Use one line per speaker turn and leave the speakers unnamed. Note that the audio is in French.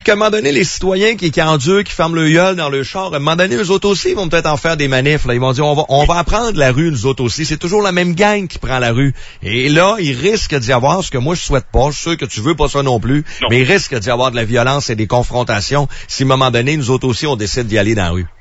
qu'à un moment donné, les citoyens qui endurent, qui ferment le gueule dans le char, à un moment donné, eux autres aussi, ils vont peut-être en faire des manifs. Là. Ils vont dire, on va apprendre la rue, nous autres aussi. C'est toujours la même gang qui prend la rue. Et là, il risque d'y avoir, ce que moi je souhaite pas, je suis sûr que tu veux pas ça non plus, mais il risque d'y avoir de la violence et des confrontations si à un moment donné, nous autres aussi, on décide d'y aller dans la rue.